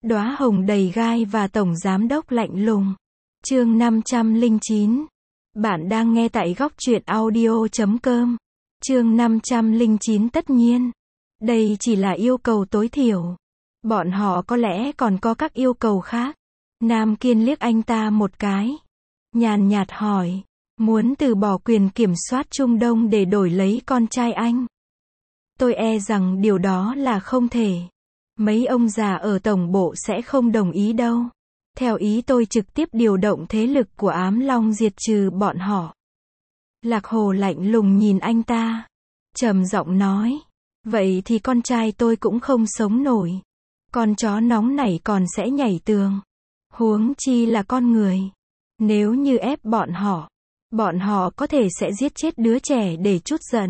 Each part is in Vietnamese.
Đóa hồng đầy gai và tổng giám đốc lạnh lùng. Chương 509. Bạn đang nghe tại góc truyện audio.com. Chương 509. Tất nhiên, đây chỉ là yêu cầu tối thiểu. Bọn họ có lẽ còn có các yêu cầu khác. Nam Kiên liếc anh ta một cái, nhàn nhạt hỏi, muốn từ bỏ quyền kiểm soát Trung Đông để đổi lấy con trai anh? Tôi e rằng điều đó là không thể. Mấy ông già ở tổng bộ sẽ không đồng ý đâu. Theo ý tôi trực tiếp điều động thế lực của Ám Long diệt trừ bọn họ. Lạc Hồ lạnh lùng nhìn anh ta, trầm giọng nói, vậy thì con trai tôi cũng không sống nổi. Con chó nóng này còn sẽ nhảy tường. Huống chi là con người. Nếu như ép bọn họ có thể sẽ giết chết đứa trẻ để trút giận.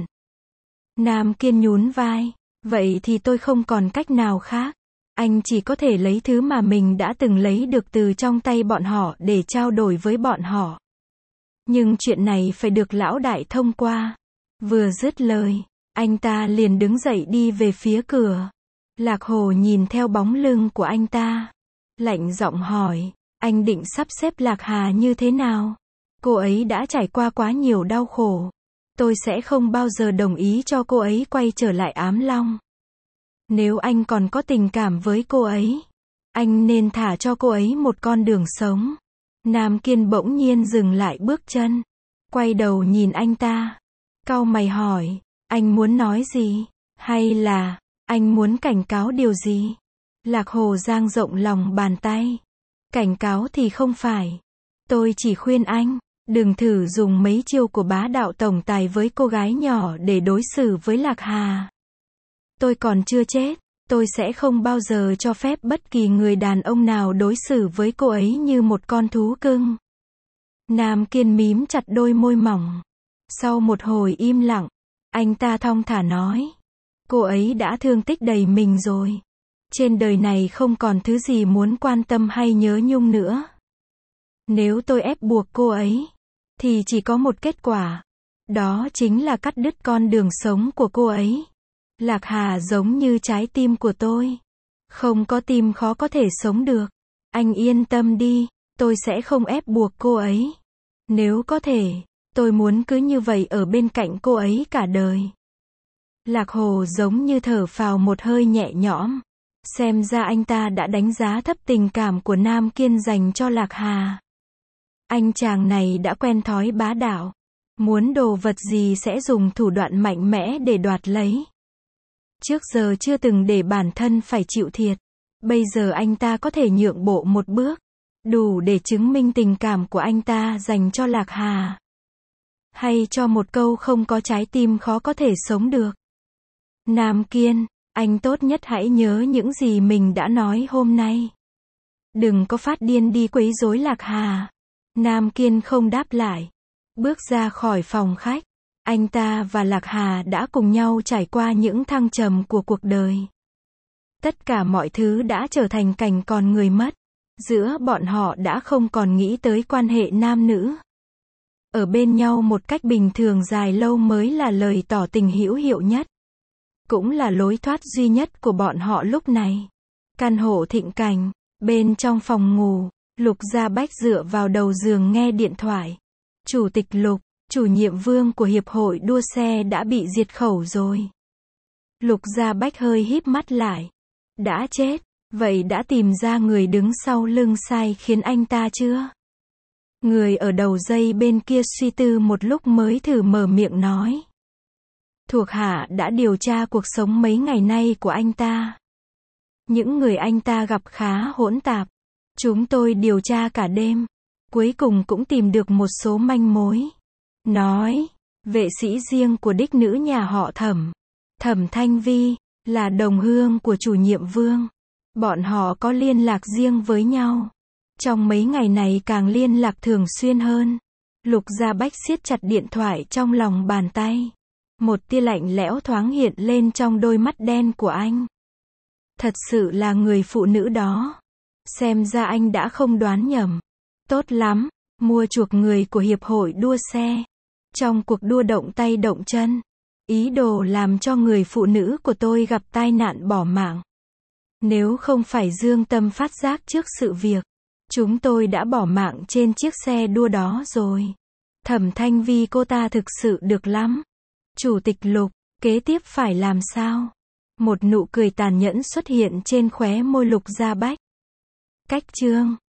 Nam Kiên nhún vai, vậy thì tôi không còn cách nào khác. Anh chỉ có thể lấy thứ mà mình đã từng lấy được từ trong tay bọn họ để trao đổi với bọn họ. Nhưng chuyện này phải được lão đại thông qua. Vừa dứt lời, anh ta liền đứng dậy đi về phía cửa. Lạc Hồ nhìn theo bóng lưng của anh ta, lạnh giọng hỏi, anh định sắp xếp Lạc Hà như thế nào? Cô ấy đã trải qua quá nhiều đau khổ. Tôi sẽ không bao giờ đồng ý cho cô ấy quay trở lại Ám Long. Nếu anh còn có tình cảm với cô ấy, anh nên thả cho cô ấy một con đường sống. Nam Kiên bỗng nhiên dừng lại bước chân, quay đầu nhìn anh ta, cau mày hỏi, anh muốn nói gì? Hay là, anh muốn cảnh cáo điều gì? Lạc Hồ dang rộng lòng bàn tay. Cảnh cáo thì không phải. Tôi chỉ khuyên anh, đừng thử dùng mấy chiêu của bá đạo tổng tài với cô gái nhỏ để đối xử với Lạc Hà. Tôi còn chưa chết, tôi sẽ không bao giờ cho phép bất kỳ người đàn ông nào đối xử với cô ấy như một con thú cưng. Nam Kiên mím chặt đôi môi mỏng. Sau một hồi im lặng, anh ta thong thả nói, cô ấy đã thương tích đầy mình rồi. Trên đời này không còn thứ gì muốn quan tâm hay nhớ nhung nữa. Nếu tôi ép buộc cô ấy, thì chỉ có một kết quả. Đó chính là cắt đứt con đường sống của cô ấy. Lạc Hà giống như trái tim của tôi. Không có tim khó có thể sống được. Anh yên tâm đi, tôi sẽ không ép buộc cô ấy. Nếu có thể, tôi muốn cứ như vậy ở bên cạnh cô ấy cả đời. Lạc Hồ giống như thở phào một hơi nhẹ nhõm. Xem ra anh ta đã đánh giá thấp tình cảm của Nam Kiên dành cho Lạc Hà. Anh chàng này đã quen thói bá đạo. Muốn đồ vật gì sẽ dùng thủ đoạn mạnh mẽ để đoạt lấy. Trước giờ chưa từng để bản thân phải chịu thiệt. Bây giờ anh ta có thể nhượng bộ một bước. Đủ để chứng minh tình cảm của anh ta dành cho Lạc Hà. Hay cho một câu không có trái tim khó có thể sống được. Nam Kiên, anh tốt nhất hãy nhớ những gì mình đã nói hôm nay. Đừng có phát điên đi quấy rối Lạc Hà. Nam Kiên không đáp lại. Bước ra khỏi phòng khách. Anh ta và Lạc Hà đã cùng nhau trải qua những thăng trầm của cuộc đời. Tất cả mọi thứ đã trở thành cảnh còn người mất. Giữa bọn họ đã không còn nghĩ tới quan hệ nam nữ. Ở bên nhau một cách bình thường dài lâu mới là lời tỏ tình hữu hiệu nhất. Cũng là lối thoát duy nhất của bọn họ lúc này. Căn hộ thịnh cảnh, bên trong phòng ngủ, Lục Gia Bách dựa vào đầu giường nghe điện thoại. Chủ tịch Lục, chủ nhiệm Vương của Hiệp hội đua xe đã bị diệt khẩu rồi. Lục Gia Bách hơi híp mắt lại. Đã chết, vậy đã tìm ra người đứng sau lưng sai khiến anh ta chưa? Người ở đầu dây bên kia suy tư một lúc mới thử mở miệng nói. Thuộc hạ đã điều tra cuộc sống mấy ngày nay của anh ta. Những người anh ta gặp khá hỗn tạp. Chúng tôi điều tra cả đêm. Cuối cùng cũng tìm được một số manh mối. Nói, vệ sĩ riêng của đích nữ nhà họ Thẩm, Thẩm Thanh Vi, là đồng hương của chủ nhiệm Vương. Bọn họ có liên lạc riêng với nhau. Trong mấy ngày này càng liên lạc thường xuyên hơn. Lục Gia Bách siết chặt điện thoại trong lòng bàn tay. Một tia lạnh lẽo thoáng hiện lên trong đôi mắt đen của anh. Thật sự là người phụ nữ đó. Xem ra anh đã không đoán nhầm. Tốt lắm, mua chuộc người của Hiệp hội đua xe. Trong cuộc đua động tay động chân. Ý đồ làm cho người phụ nữ của tôi gặp tai nạn bỏ mạng. Nếu không phải Dương Tâm phát giác trước sự việc, chúng tôi đã bỏ mạng trên chiếc xe đua đó rồi. Thẩm Thanh Vi cô ta thực sự được lắm. Chủ tịch Lục, kế tiếp phải làm sao? Một nụ cười tàn nhẫn xuất hiện trên khóe môi Lục Gia Bách. Cách chương